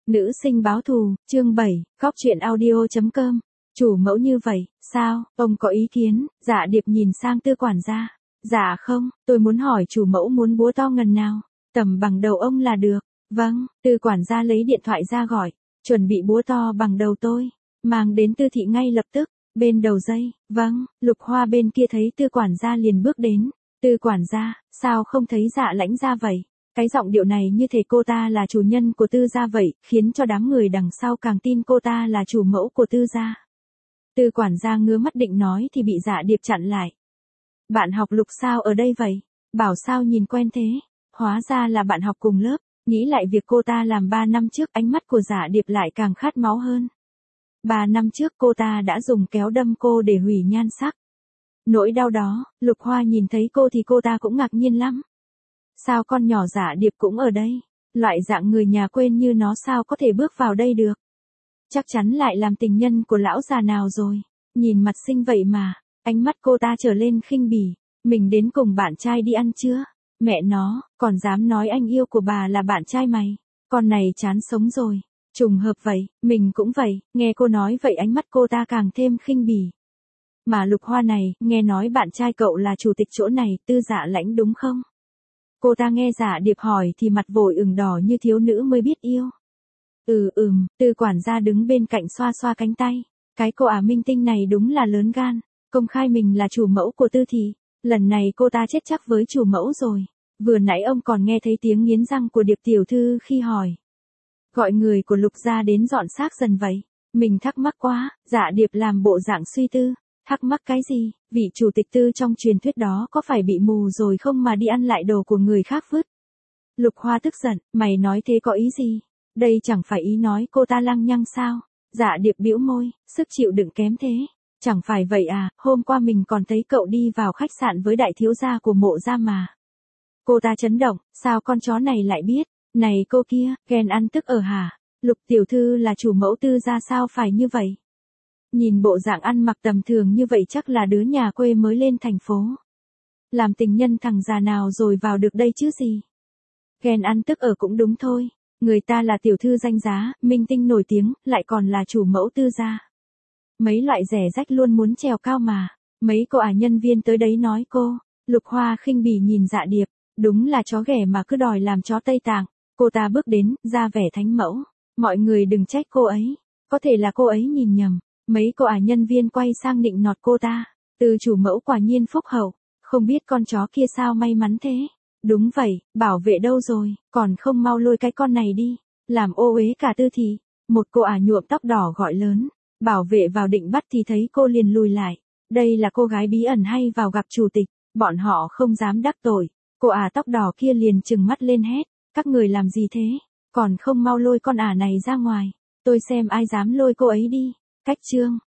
Nữ sinh báo thù, chương 7, khóc chuyện audio.com. Chủ mẫu như vậy, sao, ông có ý kiến? Dạ Điệp nhìn sang Tư quản gia. Dạ không, tôi muốn hỏi chủ mẫu muốn búa to ngần nào? Tầm bằng đầu ông là được. Vâng, Tư quản gia lấy điện thoại ra gọi. Chuẩn bị búa to bằng đầu tôi. Mang đến Tư thị ngay lập tức. Bên đầu dây, vâng, Lục Hoa bên kia thấy Tư quản gia liền bước đến. Tư quản gia, sao không thấy Dạ lãnh ra vậy? Cái giọng điệu này như thể cô ta là chủ nhân của Tư gia vậy, khiến cho đám người đằng sau càng tin cô ta là chủ mẫu của Tư gia. Tư quản gia ngứa mắt định nói thì bị Dạ Điệp chặn lại. Bạn học Lục sao ở đây vậy? Bảo sao nhìn quen thế? Hóa ra là bạn học cùng lớp. Nghĩ lại việc cô ta làm 3 năm trước, ánh mắt của Dạ Điệp lại càng khát máu hơn. 3 năm trước cô ta đã dùng kéo đâm cô để hủy nhan sắc. Nỗi đau đó, Lục Hoa nhìn thấy cô thì cô ta cũng ngạc nhiên lắm. Sao con nhỏ Dạ Điệp cũng ở đây? Loại dạng người nhà quên như nó sao có thể bước vào đây được? Chắc chắn lại làm tình nhân của lão già nào rồi. Nhìn mặt xinh vậy mà, ánh mắt cô ta trở lên khinh bỉ. Mình đến cùng bạn trai đi ăn chưa? Mẹ nó, còn dám nói anh yêu của bà là bạn trai mày. Con này chán sống rồi. Trùng hợp vậy, mình cũng vậy. Nghe cô nói vậy ánh mắt cô ta càng thêm khinh bỉ. Mà Lục Hoa này, nghe nói bạn trai cậu là chủ tịch chỗ này, Tư Dạ lãnh đúng không? Cô ta nghe Dạ Điệp hỏi thì mặt vội ửng đỏ như thiếu nữ mới biết yêu. Tư quản gia đứng bên cạnh xoa xoa cánh tay. Cái cô minh tinh này đúng là lớn gan. Công khai mình là chủ mẫu của Tư thị. Lần này cô ta chết chắc với chủ mẫu rồi. Vừa nãy ông còn nghe thấy tiếng nghiến răng của Điệp tiểu thư khi hỏi. Gọi người của Lục gia đến dọn xác dần vậy. Mình thắc mắc quá, Dạ Điệp làm bộ dạng suy tư. Thắc mắc cái gì? Vị chủ tịch Tư trong truyền thuyết đó có phải bị mù rồi không mà đi ăn lại đồ của người khác vứt? Lục Hoa tức giận, mày nói thế có ý gì? Đây chẳng phải ý nói cô ta lăng nhăng sao? Dạ Điệp bĩu môi, sức chịu đựng kém thế. Chẳng phải vậy à, hôm qua mình còn thấy cậu đi vào khách sạn với đại thiếu gia của Mộ gia mà. Cô ta chấn động, sao con chó này lại biết? Này cô kia, ghen ăn tức ở hả? Lục tiểu thư là chủ mẫu Tư gia sao phải như vậy? Nhìn bộ dạng ăn mặc tầm thường như vậy chắc là đứa nhà quê mới lên thành phố. Làm tình nhân thằng già nào rồi vào được đây chứ gì? Ghen ăn tức ở cũng đúng thôi. Người ta là tiểu thư danh giá, minh tinh nổi tiếng, lại còn là chủ mẫu Tư gia. Mấy loại rẻ rách luôn muốn trèo cao mà. Mấy cô nhân viên tới đấy nói cô. Lục Hoa khinh bỉ nhìn Dạ Điệp. Đúng là chó ghẻ mà cứ đòi làm chó Tây Tạng. Cô ta bước đến, ra vẻ thánh mẫu. Mọi người đừng trách cô ấy. Có thể là cô ấy nhìn nhầm. Mấy cô nhân viên quay sang nịnh nọt cô ta. Từ chủ mẫu quả nhiên phúc hậu. Không biết con chó kia sao may mắn thế. Đúng vậy, bảo vệ đâu rồi, còn không mau lôi cái con này đi. Làm ô uế cả Tư thị. Một cô nhuộm tóc đỏ gọi lớn. Bảo vệ vào định bắt thì thấy cô liền lùi lại. Đây là cô gái bí ẩn hay vào gặp chủ tịch. Bọn họ không dám đắc tội. Cô tóc đỏ kia liền trừng mắt lên hét. Các người làm gì thế? Còn không mau lôi con này ra ngoài. Tôi xem ai dám lôi cô ấy đi. Cách chương.